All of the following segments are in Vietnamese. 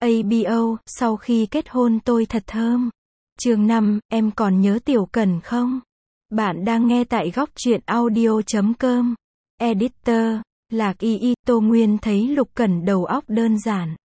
ABO, sau khi kết hôn tôi thật thơm. Chương 5, em còn nhớ Tiểu Cần không? Bạn đang nghe tại góc truyện audio.com. Editor, Lạc Y. Tô Nguyên thấy Lục Cẩn đầu óc đơn giản.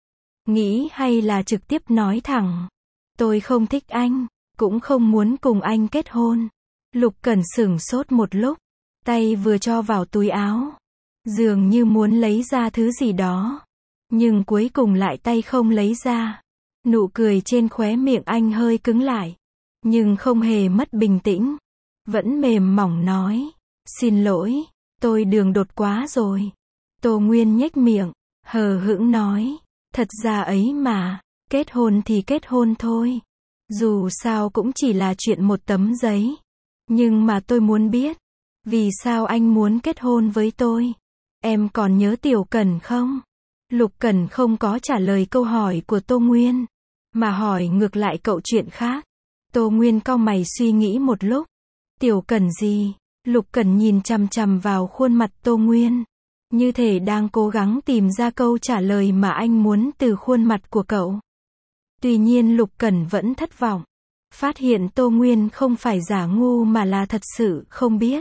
Nghĩ hay là trực tiếp nói thẳng. Tôi không thích anh, cũng không muốn cùng anh kết hôn. Lục Cẩn sửng sốt một lúc, tay vừa cho vào túi áo. Dường như muốn lấy ra thứ gì đó. Nhưng cuối cùng lại tay không lấy ra. Nụ cười trên khóe miệng anh hơi cứng lại. Nhưng không hề mất bình tĩnh. Vẫn mềm mỏng nói. Xin lỗi, tôi đường đột quá rồi. Tô Nguyên nhếch miệng, hờ hững nói. Thật ra ấy mà, kết hôn thì kết hôn thôi. Dù sao cũng chỉ là chuyện một tấm giấy. Nhưng mà tôi muốn biết. Vì sao anh muốn kết hôn với tôi? Em còn nhớ Tiểu Cần không? Lục Cẩn không có trả lời câu hỏi của Tô Nguyên, mà hỏi ngược lại cậu chuyện khác. Tô Nguyên cau mày suy nghĩ một lúc. Tiểu Cần gì? Lục Cẩn nhìn chằm chằm vào khuôn mặt Tô Nguyên, như thể đang cố gắng tìm ra câu trả lời mà anh muốn từ khuôn mặt của cậu. Tuy nhiên Lục Cẩn vẫn thất vọng. Phát hiện Tô Nguyên không phải giả ngu mà là thật sự không biết.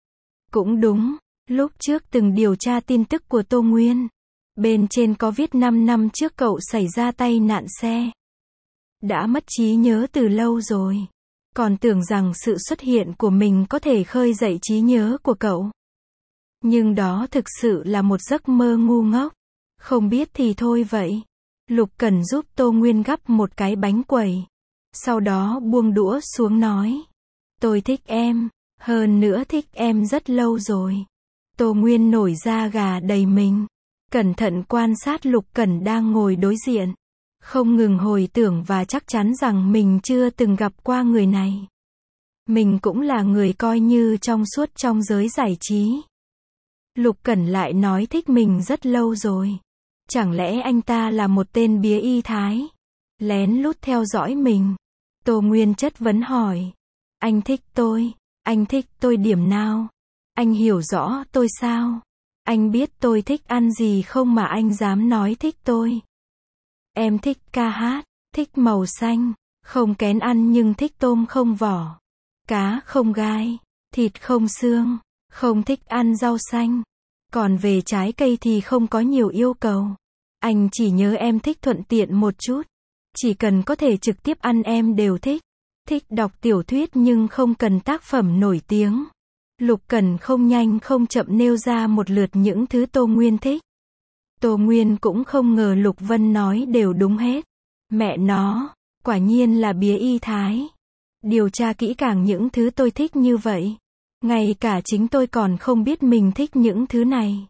Cũng đúng, lúc trước từng điều tra tin tức của Tô Nguyên. Bên trên có viết 5 năm trước cậu xảy ra tai nạn xe. Đã mất trí nhớ từ lâu rồi. Còn tưởng rằng sự xuất hiện của mình có thể khơi dậy trí nhớ của cậu. Nhưng đó thực sự là một giấc mơ ngu ngốc. Không biết thì thôi vậy. Lục Cẩn giúp Tô Nguyên gắp một cái bánh quẩy. Sau đó buông đũa xuống nói. Tôi thích em. Hơn nữa thích em rất lâu rồi. Tô Nguyên nổi da gà đầy mình. Cẩn thận quan sát Lục Cẩn đang ngồi đối diện. Không ngừng hồi tưởng và chắc chắn rằng mình chưa từng gặp qua người này. Mình cũng là người coi như trong suốt trong giới giải trí. Lục Cẩn lại nói thích mình rất lâu rồi. Chẳng lẽ anh ta là một tên bía y thái? Lén lút theo dõi mình. Tô Nguyên chất vấn hỏi. Anh thích tôi? Anh thích tôi điểm nào? Anh hiểu rõ tôi sao? Anh biết tôi thích ăn gì không mà anh dám nói thích tôi? Em thích ca hát, thích màu xanh, không kén ăn nhưng thích tôm không vỏ, cá không gai, thịt không xương, không thích ăn rau xanh. Còn về trái cây thì không có nhiều yêu cầu. Anh chỉ nhớ em thích thuận tiện một chút. Chỉ cần có thể trực tiếp ăn em đều thích. Thích đọc tiểu thuyết nhưng không cần tác phẩm nổi tiếng. Lục Cẩn không nhanh không chậm nêu ra một lượt những thứ Tô Nguyên thích. Tô Nguyên cũng không ngờ Lục Vân nói đều đúng hết. Mẹ nó, quả nhiên là bía y thái. Điều tra kỹ càng những thứ tôi thích như vậy. Ngay cả chính tôi còn không biết mình thích những thứ này.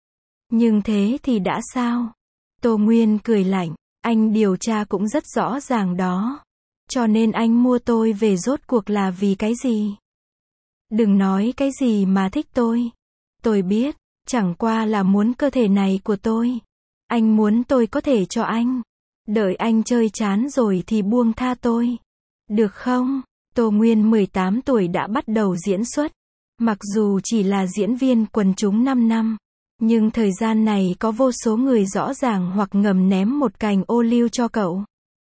Nhưng thế thì đã sao? Tô Nguyên cười lạnh. Anh điều tra cũng rất rõ ràng đó. Cho nên anh mua tôi về rốt cuộc là vì cái gì? Đừng nói cái gì mà thích tôi. Tôi biết, chẳng qua là muốn cơ thể này của tôi. Anh muốn tôi có thể cho anh. Đợi anh chơi chán rồi thì buông tha tôi. Được không? Tô Nguyên 18 tuổi đã bắt đầu diễn xuất. Mặc dù chỉ là diễn viên quần chúng 5 năm. Nhưng thời gian này có vô số người rõ ràng hoặc ngầm ném một cành ô liu cho cậu.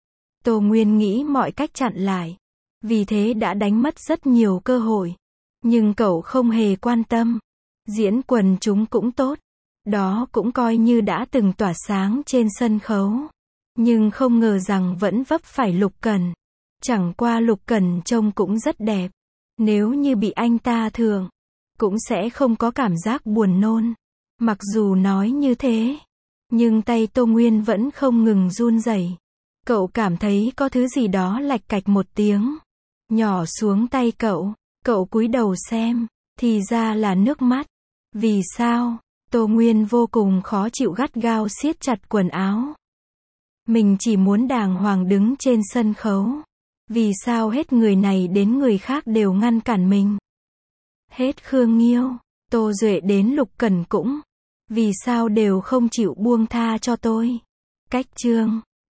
Tô Nguyên nghĩ mọi cách chặn lại. Vì thế đã đánh mất rất nhiều cơ hội. Nhưng cậu không hề quan tâm. Diễn quần chúng cũng tốt. Đó cũng coi như đã từng tỏa sáng trên sân khấu. Nhưng không ngờ rằng vẫn vấp phải Lục Cẩn. Chẳng qua Lục Cẩn trông cũng rất đẹp. Nếu như bị anh ta thượng, cũng sẽ không có cảm giác buồn nôn. Mặc dù nói như thế, nhưng tay Tô Nguyên vẫn không ngừng run rẩy. Cậu cảm thấy có thứ gì đó lạch cạch một tiếng. Nhỏ xuống tay cậu. Cậu cúi đầu xem. Thì ra là nước mắt. Vì sao? Tô Nguyên vô cùng khó chịu gắt gao siết chặt quần áo. Mình chỉ muốn đàng hoàng đứng trên sân khấu. Vì sao hết người này đến người khác đều ngăn cản mình? Hết Khương Nghiêu, Tô Duệ đến Lục Cẩn cũng. Vì sao đều không chịu buông tha cho tôi? Cách chương